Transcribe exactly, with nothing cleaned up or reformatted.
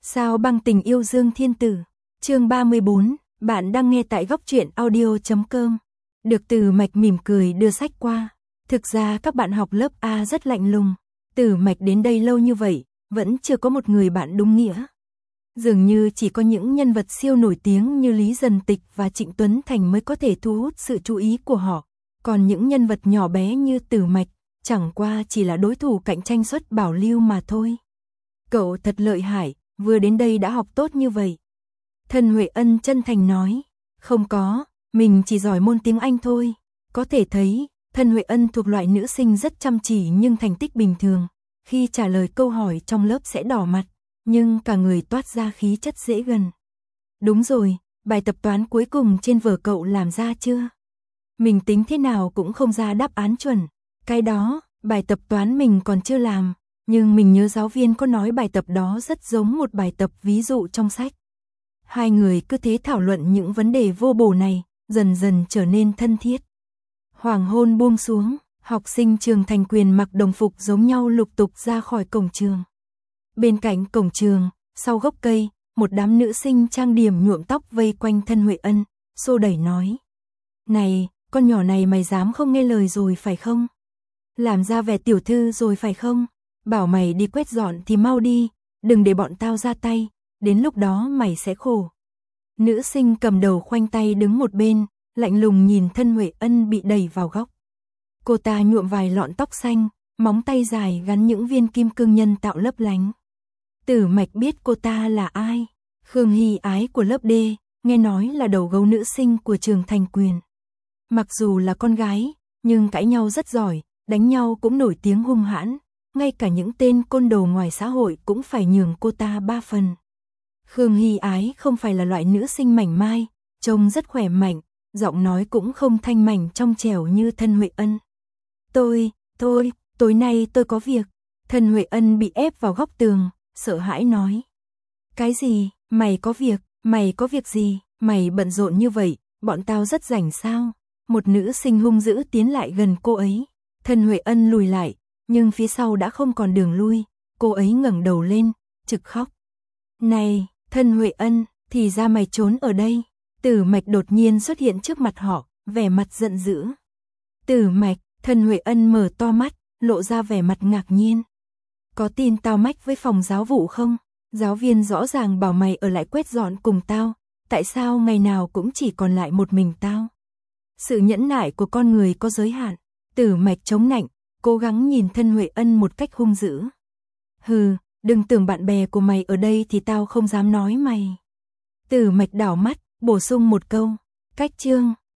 Sao băng tình yêu Dương Thiên Tử, chương ba mươi bốn, bạn đang nghe tại góc truyện audio chấm com. Được Tử Mạch mỉm cười đưa sách qua. Thực ra các bạn học lớp A rất lạnh lùng. Tử Mạch đến đây lâu như vậy, vẫn chưa có một người bạn đúng nghĩa. Dường như chỉ có những nhân vật siêu nổi tiếng như Lý Dần Tịch và Trịnh Tuấn Thành mới có thể thu hút sự chú ý của họ. Còn những nhân vật nhỏ bé như Tử Mạch, chẳng qua chỉ là đối thủ cạnh tranh suất bảo lưu mà thôi. Cậu thật lợi hại, vừa đến đây đã học tốt như vậy. Thân Huệ Ân chân thành nói, không có, mình chỉ giỏi môn tiếng Anh thôi. Có thể thấy, Thân Huệ Ân thuộc loại nữ sinh rất chăm chỉ nhưng thành tích bình thường. Khi trả lời câu hỏi trong lớp sẽ đỏ mặt, nhưng cả người toát ra khí chất dễ gần. Đúng rồi, bài tập toán cuối cùng trên vở cậu làm ra chưa? Mình tính thế nào cũng không ra đáp án chuẩn. Cái đó, bài tập toán mình còn chưa làm, nhưng mình nhớ giáo viên có nói bài tập đó rất giống một bài tập ví dụ trong sách. Hai người cứ thế thảo luận những vấn đề vô bổ này, dần dần trở nên thân thiết. Hoàng hôn buông xuống, học sinh trường Thành Quyền mặc đồng phục giống nhau lục tục ra khỏi cổng trường. Bên cạnh cổng trường, sau gốc cây, một đám nữ sinh trang điểm nhuộm tóc vây quanh Thân Huệ Ân, xô đẩy nói. Này, con nhỏ này mày dám không nghe lời rồi phải không? Làm ra vẻ tiểu thư rồi phải không? Bảo mày đi quét dọn thì mau đi, đừng để bọn tao ra tay, đến lúc đó mày sẽ khổ. Nữ sinh cầm đầu khoanh tay đứng một bên, lạnh lùng nhìn Thân Huệ Ân bị đẩy vào góc. Cô ta nhuộm vài lọn tóc xanh, móng tay dài gắn những viên kim cương nhân tạo lấp lánh. Tử Mạch biết cô ta là ai? Khương Hy Ái của lớp D, nghe nói là đầu gấu nữ sinh của trường Thành Quyền. Mặc dù là con gái, nhưng cãi nhau rất giỏi, đánh nhau cũng nổi tiếng hung hãn. Ngay cả những tên côn đồ ngoài xã hội cũng phải nhường cô ta ba phần. Khương Hy Ái không phải là loại nữ sinh mảnh mai, trông rất khỏe mạnh, giọng nói cũng không thanh mảnh trong trẻo như Thân Huệ Ân. Tôi, tôi, tối nay tôi có việc. Thân Huệ Ân bị ép vào góc tường, sợ hãi nói. Cái gì, mày có việc, mày có việc gì, mày bận rộn như vậy, bọn tao rất rảnh sao? Một nữ sinh hung dữ tiến lại gần cô ấy. Thân Huệ Ân lùi lại, nhưng phía sau đã không còn đường lui, cô ấy ngẩng đầu lên, trực khóc. Này, Thân Huệ Ân, thì ra mày trốn ở đây. Tử Mạch đột nhiên xuất hiện trước mặt họ, vẻ mặt giận dữ. Tử Mạch, Thân Huệ Ân mở to mắt, lộ ra vẻ mặt ngạc nhiên. Có tin tao mách với phòng giáo vụ không? Giáo viên rõ ràng bảo mày ở lại quét dọn cùng tao, tại sao ngày nào cũng chỉ còn lại một mình tao? Sự nhẫn nại của con người có giới hạn. Tử Mạch chống nạnh, cố gắng nhìn Thân Huệ Ân một cách hung dữ. Hừ, đừng tưởng bạn bè của mày ở đây thì tao không dám nói mày. Tử Mạch đảo mắt, bổ sung một câu. Cách chương.